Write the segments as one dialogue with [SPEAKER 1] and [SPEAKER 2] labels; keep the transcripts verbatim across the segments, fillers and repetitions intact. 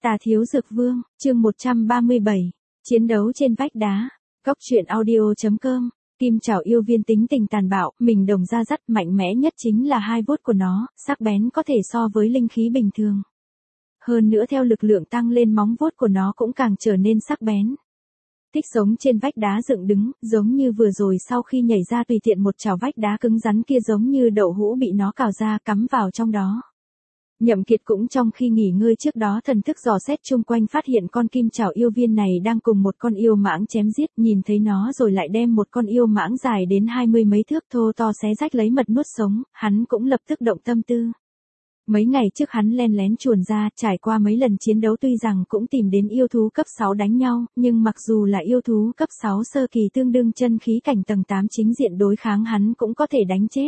[SPEAKER 1] Tà Thiếu Dược Vương, chương một trăm ba mươi bảy, chiến đấu trên vách đá, góc truyện audio chấm com. Kim Trảo yêu viên tính tình tàn bạo, mình đồng ra dắt mạnh mẽ nhất chính là hai vuốt của nó, sắc bén có thể so với linh khí bình thường. Hơn nữa theo lực lượng tăng lên móng vuốt của nó cũng càng trở nên sắc bén. Thích sống trên vách đá dựng đứng, giống như vừa rồi sau khi nhảy ra tùy tiện một chảo vách đá cứng rắn kia giống như đậu hũ bị nó cào ra cắm vào trong đó. Nhậm Kiệt cũng trong khi nghỉ ngơi trước đó thần thức dò xét chung quanh phát hiện con kim trảo yêu viên này đang cùng một con yêu mãng chém giết, nhìn thấy nó rồi lại đem một con yêu mãng dài đến hai mươi mấy thước thô to xé rách lấy mật nuốt sống, hắn cũng lập tức động tâm tư. Mấy ngày trước hắn len lén chuồn ra, trải qua mấy lần chiến đấu tuy rằng cũng tìm đến yêu thú cấp sáu đánh nhau, nhưng mặc dù là yêu thú cấp sáu sơ kỳ tương đương chân khí cảnh tầng tám chính diện đối kháng hắn cũng có thể đánh chết.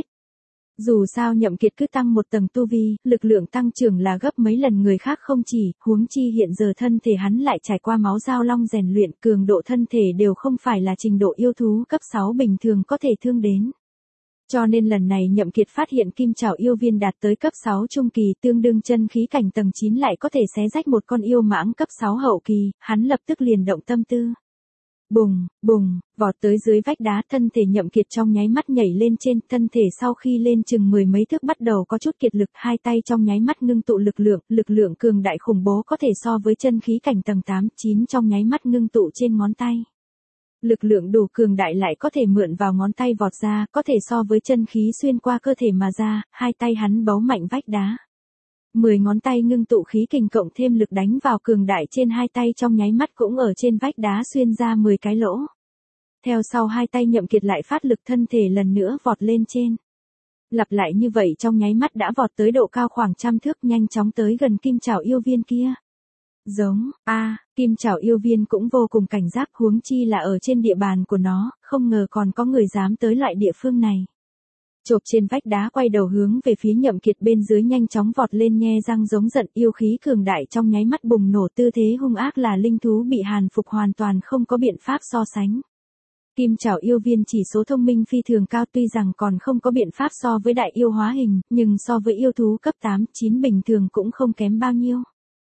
[SPEAKER 1] Dù sao Nhậm Kiệt cứ tăng một tầng tu vi, lực lượng tăng trưởng là gấp mấy lần người khác không chỉ, huống chi hiện giờ thân thể hắn lại trải qua máu giao long rèn luyện, cường độ thân thể đều không phải là trình độ yêu thú cấp sáu bình thường có thể thương đến. Cho nên lần này Nhậm Kiệt phát hiện kim trảo yêu viên đạt tới cấp sáu trung kỳ tương đương chân khí cảnh tầng chín lại có thể xé rách một con yêu mãng cấp sáu hậu kỳ, hắn lập tức liền động tâm tư. Bùng, bùng, vọt tới dưới vách đá, thân thể Nhậm Kiệt trong nháy mắt nhảy lên trên, thân thể sau khi lên chừng mười mấy thước bắt đầu có chút kiệt lực, hai tay trong nháy mắt ngưng tụ lực lượng, lực lượng cường đại khủng bố có thể so với chân khí cảnh tầng tám, chín trong nháy mắt ngưng tụ trên ngón tay. Lực lượng đủ cường đại lại có thể mượn vào ngón tay vọt ra, có thể so với chân khí xuyên qua cơ thể mà ra, hai tay hắn bấu mạnh vách đá. Mười ngón tay ngưng tụ khí kình cộng thêm lực đánh vào cường đại trên hai tay trong nháy mắt cũng ở trên vách đá xuyên ra mười cái lỗ. Theo sau hai tay Nhậm Kiệt lại phát lực thân thể lần nữa vọt lên trên. Lặp lại như vậy trong nháy mắt đã vọt tới độ cao khoảng trăm thước nhanh chóng tới gần kim trảo yêu viên kia. Giống, a à, kim trảo yêu viên cũng vô cùng cảnh giác huống chi là ở trên địa bàn của nó, không ngờ còn có người dám tới loại địa phương này. Chộp trên vách đá quay đầu hướng về phía Nhậm Kiệt bên dưới nhanh chóng vọt lên nhe răng giống giận yêu khí cường đại trong nháy mắt bùng nổ tư thế hung ác là linh thú bị hàn phục hoàn toàn không có biện pháp so sánh. Kim trảo yêu viên chỉ số thông minh phi thường cao tuy rằng còn không có biện pháp so với đại yêu hóa hình, nhưng so với yêu thú cấp tám, chín bình thường cũng không kém bao nhiêu.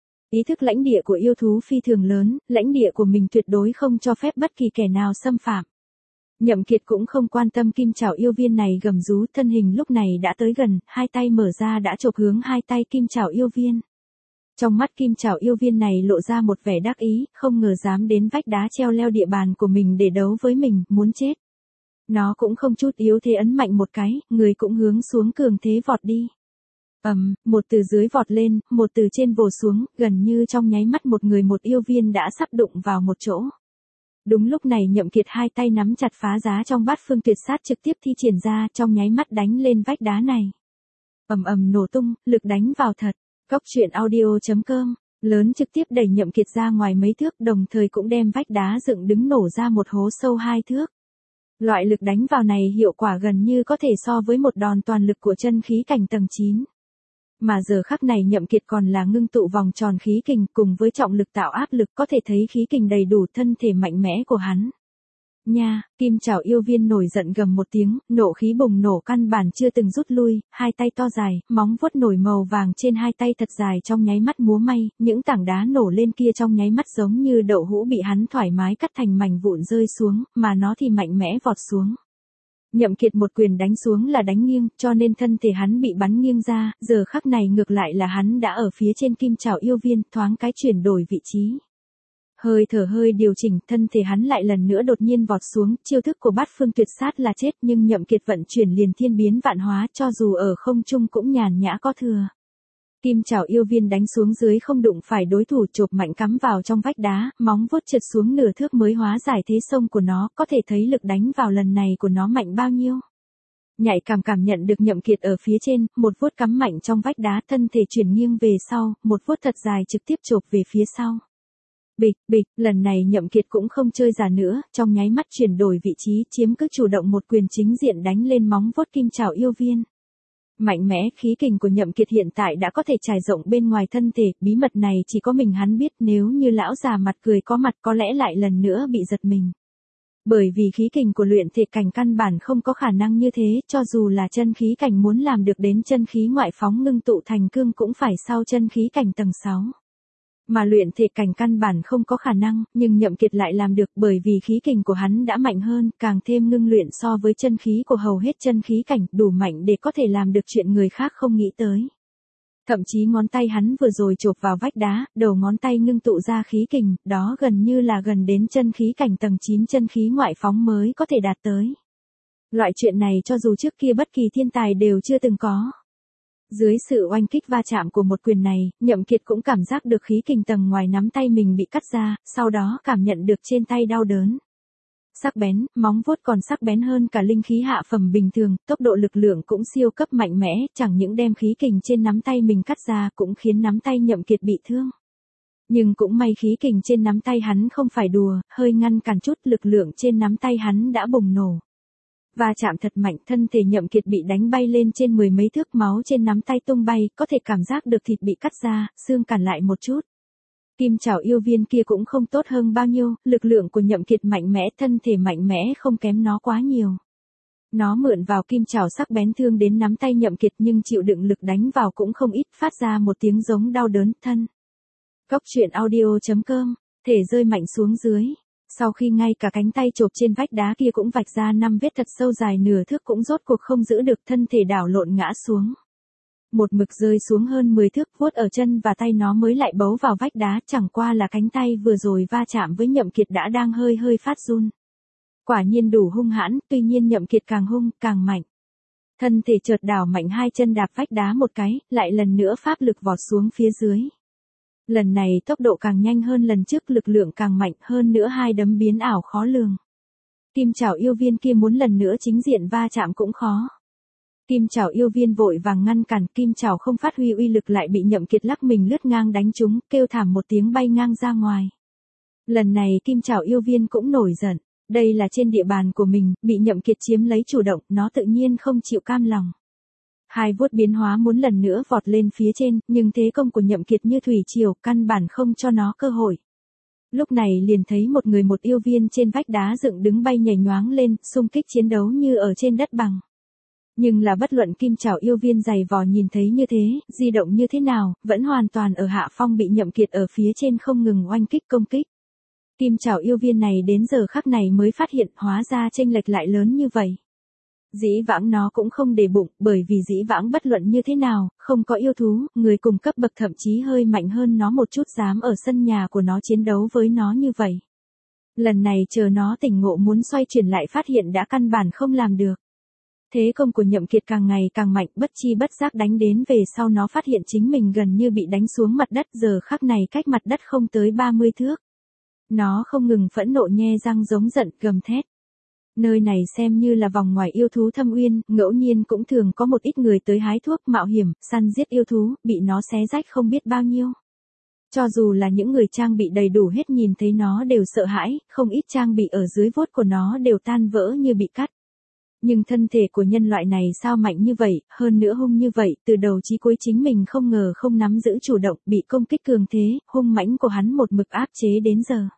[SPEAKER 1] Ý thức lãnh địa của yêu thú phi thường lớn, lãnh địa của mình tuyệt đối không cho phép bất kỳ kẻ nào xâm phạm. Nhậm Kiệt cũng không quan tâm kim trảo yêu viên này gầm rú, thân hình lúc này đã tới gần, hai tay mở ra đã chộp hướng hai tay kim trảo yêu viên. Trong mắt kim trảo yêu viên này lộ ra một vẻ đắc ý, không ngờ dám đến vách đá treo leo địa bàn của mình để đấu với mình, muốn chết. Nó cũng không chút yếu thế ấn mạnh một cái, người cũng hướng xuống cường thế vọt đi. Ầm, um, một từ dưới vọt lên, một từ trên vồ xuống, gần như trong nháy mắt một người một yêu viên đã sắp đụng vào một chỗ. Đúng lúc này Nhậm Kiệt hai tay nắm chặt phá giá trong bát phương tuyệt sát trực tiếp thi triển ra trong nháy mắt đánh lên vách đá này. Ầm ầm nổ tung, lực đánh vào thật. Góc truyện audio chấm com, lớn trực tiếp đẩy Nhậm Kiệt ra ngoài mấy thước đồng thời cũng đem vách đá dựng đứng nổ ra một hố sâu hai thước. Loại lực đánh vào này hiệu quả gần như có thể so với một đòn toàn lực của chân khí cảnh tầng chín. Mà giờ khắc này Nhậm Kiệt còn là ngưng tụ vòng tròn khí kình cùng với trọng lực tạo áp lực có thể thấy khí kình đầy đủ thân thể mạnh mẽ của hắn. Nha, kim trảo yêu viên nổi giận gầm một tiếng, nộ khí bùng nổ căn bản chưa từng rút lui, hai tay to dài, móng vuốt nổi màu vàng trên hai tay thật dài trong nháy mắt múa may, những tảng đá nổ lên kia trong nháy mắt giống như đậu hũ bị hắn thoải mái cắt thành mảnh vụn rơi xuống, mà nó thì mạnh mẽ vọt xuống. Nhậm Kiệt một quyền đánh xuống là đánh nghiêng, cho nên thân thể hắn bị bắn nghiêng ra, giờ khắc này ngược lại là hắn đã ở phía trên kim trảo yêu viên, thoáng cái chuyển đổi vị trí. Hơi thở hơi điều chỉnh, thân thể hắn lại lần nữa đột nhiên vọt xuống, chiêu thức của bát phương tuyệt sát là chết nhưng Nhậm Kiệt vận chuyển liền thiên biến vạn hóa cho dù ở không trung cũng nhàn nhã có thừa. Kim trảo yêu viên đánh xuống dưới không đụng phải đối thủ chộp mạnh cắm vào trong vách đá, móng vuốt trượt xuống nửa thước mới hóa giải thế sông của nó, có thể thấy lực đánh vào lần này của nó mạnh bao nhiêu. Nhạy cảm cảm nhận được Nhậm Kiệt ở phía trên, một vuốt cắm mạnh trong vách đá thân thể chuyển nghiêng về sau, một vuốt thật dài trực tiếp chộp về phía sau. Bịch, bịch, lần này Nhậm Kiệt cũng không chơi giả nữa, trong nháy mắt chuyển đổi vị trí chiếm cứ chủ động một quyền chính diện đánh lên móng vuốt kim trảo yêu viên. Mạnh mẽ khí kình của Nhậm Kiệt hiện tại đã có thể trải rộng bên ngoài thân thể, bí mật này chỉ có mình hắn biết nếu như lão già mặt cười có mặt có lẽ lại lần nữa bị giật mình. Bởi vì khí kình của luyện thể cảnh căn bản không có khả năng như thế, cho dù là chân khí cảnh muốn làm được đến chân khí ngoại phóng ngưng tụ thành cương cũng phải sau chân khí cảnh tầng sáu. Mà luyện thể cảnh căn bản không có khả năng, nhưng Nhậm Kiệt lại làm được bởi vì khí kình của hắn đã mạnh hơn, càng thêm ngưng luyện so với chân khí của hầu hết chân khí cảnh, đủ mạnh để có thể làm được chuyện người khác không nghĩ tới. Thậm chí ngón tay hắn vừa rồi chộp vào vách đá, đầu ngón tay ngưng tụ ra khí kình, đó gần như là gần đến chân khí cảnh tầng chín chân khí ngoại phóng mới có thể đạt tới. Loại chuyện này cho dù trước kia bất kỳ thiên tài đều chưa từng có. Dưới sự oanh kích va chạm của một quyền này, Nhậm Kiệt cũng cảm giác được khí kình tầng ngoài nắm tay mình bị cắt ra, sau đó cảm nhận được trên tay đau đớn. Sắc bén, móng vuốt còn sắc bén hơn cả linh khí hạ phẩm bình thường, tốc độ lực lượng cũng siêu cấp mạnh mẽ, chẳng những đem khí kình trên nắm tay mình cắt ra cũng khiến nắm tay Nhậm Kiệt bị thương. Nhưng cũng may khí kình trên nắm tay hắn không phải đùa, hơi ngăn cản chút lực lượng trên nắm tay hắn đã bùng nổ. Va chạm thật mạnh, thân thể Nhậm Kiệt bị đánh bay lên trên mười mấy thước, máu trên nắm tay tung bay, có thể cảm giác được thịt bị cắt ra, xương cản lại một chút. Kim Trảo yêu viên kia cũng không tốt hơn bao nhiêu, lực lượng của Nhậm Kiệt mạnh mẽ, thân thể mạnh mẽ không kém nó quá nhiều. Nó mượn vào kim trảo sắc bén thương đến nắm tay Nhậm Kiệt nhưng chịu đựng lực đánh vào cũng không ít, phát ra một tiếng giống đau đớn thân. Góc truyện audio chấm com, thể rơi mạnh xuống dưới. Sau khi ngay cả cánh tay chộp trên vách đá kia cũng vạch ra năm vết thật sâu dài nửa thước cũng rốt cuộc không giữ được, thân thể đảo lộn ngã xuống. Một mực rơi xuống hơn mười thước, vuốt ở chân và tay nó mới lại bấu vào vách đá, chẳng qua là cánh tay vừa rồi va chạm với Nhậm Kiệt đã đang hơi hơi phát run. Quả nhiên đủ hung hãn, tuy nhiên Nhậm Kiệt càng hung, càng mạnh. Thân thể chợt đảo mạnh, hai chân đạp vách đá một cái, lại lần nữa pháp lực vọt xuống phía dưới. Lần này tốc độ càng nhanh hơn lần trước, lực lượng càng mạnh hơn nữa, hai đấm biến ảo khó lường. Kim Trảo yêu viên kia muốn lần nữa chính diện va chạm cũng khó. Kim Trảo yêu viên vội vàng ngăn cản, kim trảo không phát huy uy lực lại bị Nhậm Kiệt lắc mình lướt ngang đánh trúng, kêu thảm một tiếng bay ngang ra ngoài. Lần này Kim Trảo yêu viên cũng nổi giận, đây là trên địa bàn của mình, bị Nhậm Kiệt chiếm lấy chủ động, nó tự nhiên không chịu cam lòng. Hai vuốt biến hóa muốn lần nữa vọt lên phía trên, nhưng thế công của Nhậm Kiệt như thủy triều, căn bản không cho nó cơ hội. Lúc này liền thấy một người một yêu viên trên vách đá dựng đứng bay nhảy nhoáng lên, xung kích chiến đấu như ở trên đất bằng. Nhưng là bất luận Kim Trảo yêu viên dày vò nhìn thấy như thế, di động như thế nào, vẫn hoàn toàn ở hạ phong, bị Nhậm Kiệt ở phía trên không ngừng oanh kích công kích. Kim Trảo yêu viên này đến giờ khắc này mới phát hiện hóa ra chênh lệch lại lớn như vậy. Dĩ vãng nó cũng không để bụng, bởi vì dĩ vãng bất luận như thế nào, không có yêu thú, người cùng cấp bậc thậm chí hơi mạnh hơn nó một chút dám ở sân nhà của nó chiến đấu với nó như vậy. Lần này chờ nó tỉnh ngộ muốn xoay chuyển lại phát hiện đã căn bản không làm được. Thế công của Nhậm Kiệt càng ngày càng mạnh, bất chi bất giác đánh đến về sau nó phát hiện chính mình gần như bị đánh xuống mặt đất, giờ khắc này cách mặt đất không tới ba mươi thước. Nó không ngừng phẫn nộ nhe răng giống giận, gầm thét. Nơi này xem như là vòng ngoài yêu thú thâm uyên, ngẫu nhiên cũng thường có một ít người tới hái thuốc, mạo hiểm, săn giết yêu thú, bị nó xé rách không biết bao nhiêu. Cho dù là những người trang bị đầy đủ hết nhìn thấy nó đều sợ hãi, không ít trang bị ở dưới vuốt của nó đều tan vỡ như bị cắt. Nhưng thân thể của nhân loại này sao mạnh như vậy, hơn nữa hung như vậy, từ đầu chí cuối chính mình không ngờ không nắm giữ chủ động, bị công kích cường thế, hung mãnh của hắn một mực áp chế đến giờ.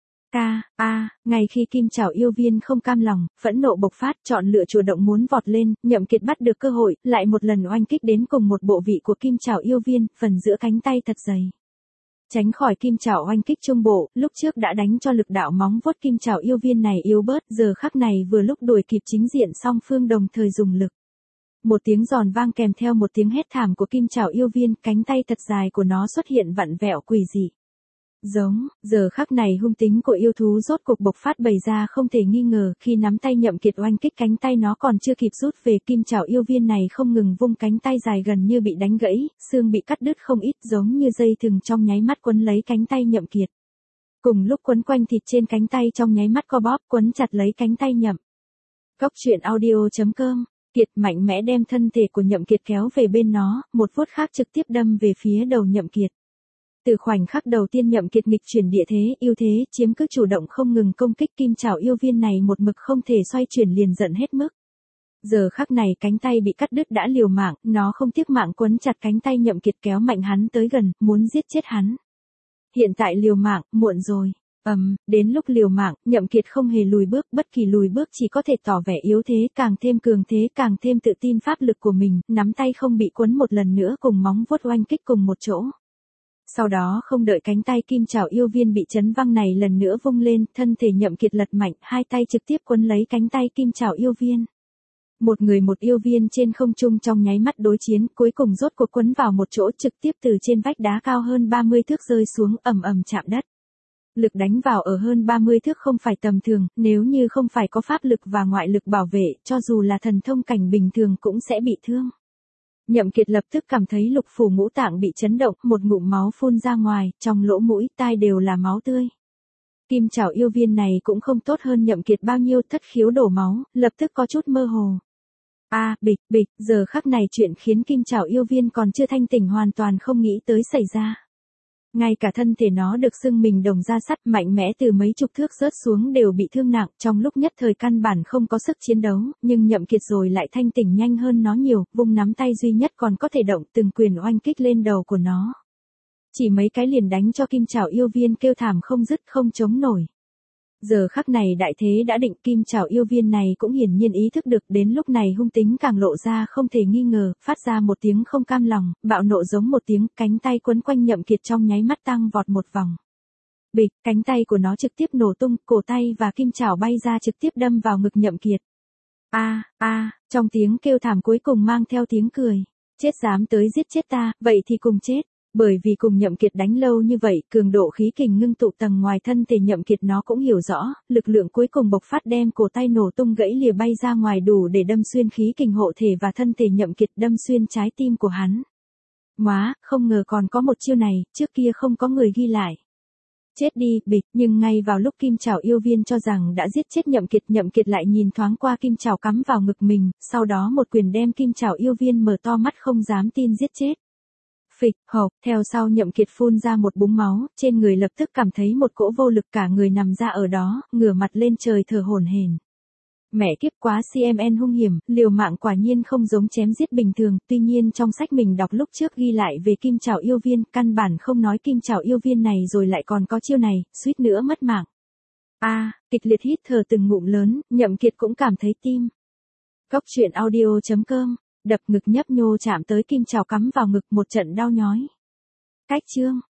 [SPEAKER 1] Ca, a, ngay khi Kim Trảo yêu viên không cam lòng, phẫn nộ bộc phát, chọn lựa chủ động muốn vọt lên, Nhậm Kiệt bắt được cơ hội, lại một lần oanh kích đến cùng một bộ vị của Kim Trảo yêu viên, phần giữa cánh tay thật dày. Tránh khỏi kim trảo oanh kích trung bộ, lúc trước đã đánh cho lực đạo móng vuốt kim trảo yêu viên này yếu bớt, giờ khắc này vừa lúc đuổi kịp chính diện song phương đồng thời dùng lực. Một tiếng giòn vang kèm theo một tiếng hét thảm của kim trảo yêu viên, cánh tay thật dài của nó xuất hiện vặn vẹo quỷ dị. Giống, giờ khắc này hung tính của yêu thú rốt cuộc bộc phát bày ra không thể nghi ngờ, khi nắm tay Nhậm Kiệt oanh kích cánh tay nó còn chưa kịp rút về, kim trảo yêu viên này không ngừng vung cánh tay dài gần như bị đánh gãy, xương bị cắt đứt không ít, giống như dây thừng trong nháy mắt quấn lấy cánh tay Nhậm Kiệt. Cùng lúc quấn quanh thịt trên cánh tay trong nháy mắt co bóp, quấn chặt lấy cánh tay Nhậm. Góc truyện audio chấm com, Kiệt mạnh mẽ đem thân thể của Nhậm Kiệt kéo về bên nó, một vuốt khác trực tiếp đâm về phía đầu Nhậm Kiệt. Từ khoảnh khắc đầu tiên Nhậm Kiệt nghịch chuyển địa thế, ưu thế, chiếm cứ chủ động không ngừng công kích kim trảo yêu viên này một mực không thể xoay chuyển liền giận hết mức. Giờ khắc này cánh tay bị cắt đứt đã liều mạng, nó không tiếc mạng quấn chặt cánh tay Nhậm Kiệt kéo mạnh hắn tới gần, muốn giết chết hắn. Hiện tại liều mạng, muộn rồi. Ầm, um, đến lúc liều mạng, Nhậm Kiệt không hề lùi bước, bất kỳ lùi bước chỉ có thể tỏ vẻ yếu thế, càng thêm cường thế, càng thêm tự tin pháp lực của mình, nắm tay không bị quấn một lần nữa cùng móng vuốt oanh kích cùng một chỗ. Sau đó không đợi cánh tay kim chảo yêu viên bị chấn văng này lần nữa vung lên, thân thể Nhậm Kiệt lật mạnh, hai tay trực tiếp quấn lấy cánh tay kim chảo yêu viên. Một người một yêu viên trên không trung trong nháy mắt đối chiến, cuối cùng rốt cuộc quấn vào một chỗ, trực tiếp từ trên vách đá cao hơn ba mươi thước rơi xuống, ầm ầm chạm đất. Lực đánh vào ở hơn ba mươi thước không phải tầm thường, nếu như không phải có pháp lực và ngoại lực bảo vệ, cho dù là thần thông cảnh bình thường cũng sẽ bị thương. Nhậm Kiệt lập tức cảm thấy lục phủ ngũ tạng bị chấn động, một ngụm máu phun ra ngoài, trong lỗ mũi, tai đều là máu tươi. Kim chảo yêu viên này cũng không tốt hơn Nhậm Kiệt bao nhiêu, thất khiếu đổ máu, lập tức có chút mơ hồ. A, à, bịch, bịch, giờ khắc này chuyện khiến kim chảo yêu viên còn chưa thanh tỉnh hoàn toàn không nghĩ tới xảy ra. Ngay cả thân thể nó được xưng mình đồng da sắt mạnh mẽ từ mấy chục thước rớt xuống đều bị thương nặng, trong lúc nhất thời căn bản không có sức chiến đấu, nhưng Nhậm Kiệt rồi lại thanh tỉnh nhanh hơn nó nhiều, vung nắm tay duy nhất còn có thể động, từng quyền oanh kích lên đầu của nó. Chỉ mấy cái liền đánh cho kim chảo yêu viên kêu thảm không dứt, không chống nổi. Giờ khắc này đại thế đã định, kim chảo yêu viên này cũng hiển nhiên ý thức được, đến lúc này hung tính càng lộ ra không thể nghi ngờ, phát ra một tiếng không cam lòng, bạo nộ giống một tiếng, cánh tay quấn quanh Nhậm Kiệt trong nháy mắt tăng vọt một vòng. Bịch, cánh tay của nó trực tiếp nổ tung, cổ tay và kim chảo bay ra trực tiếp đâm vào ngực Nhậm Kiệt. A, a, trong tiếng kêu thảm cuối cùng mang theo tiếng cười. Chết dám tới giết chết ta, vậy thì cùng chết. Bởi vì cùng Nhậm Kiệt đánh lâu như vậy, cường độ khí kình ngưng tụ tầng ngoài thân thể Nhậm Kiệt nó cũng hiểu rõ, lực lượng cuối cùng bộc phát đem cổ tay nổ tung gãy lìa bay ra ngoài đủ để đâm xuyên khí kình hộ thể và thân thể Nhậm Kiệt, đâm xuyên trái tim của hắn. Móa, không ngờ còn có một chiêu này, trước kia không có người ghi lại. Chết đi, bịch, nhưng ngay vào lúc kim chảo yêu viên cho rằng đã giết chết Nhậm Kiệt, Nhậm Kiệt lại nhìn thoáng qua kim chảo cắm vào ngực mình, sau đó một quyền đem kim chảo yêu viên mở to mắt không dám tin giết chết. Phịch, hộc, theo sau Nhậm Kiệt phun ra một búng máu, trên người lập tức cảm thấy một cỗ vô lực, cả người nằm ra ở đó, ngửa mặt lên trời thở hổn hển. Mẹ kiếp, quá xê em en hung hiểm, liều mạng quả nhiên không giống chém giết bình thường, tuy nhiên trong sách mình đọc lúc trước ghi lại về kim chảo yêu viên, căn bản không nói kim chảo yêu viên này rồi lại còn có chiêu này, suýt nữa mất mạng. A, à, kịch liệt hít thở từng ngụm lớn, Nhậm Kiệt cũng cảm thấy tim. Góc truyện audio chấm com, đập ngực nhấp nhô chạm tới kim chảo cắm vào ngực, một trận đau nhói. Cách chương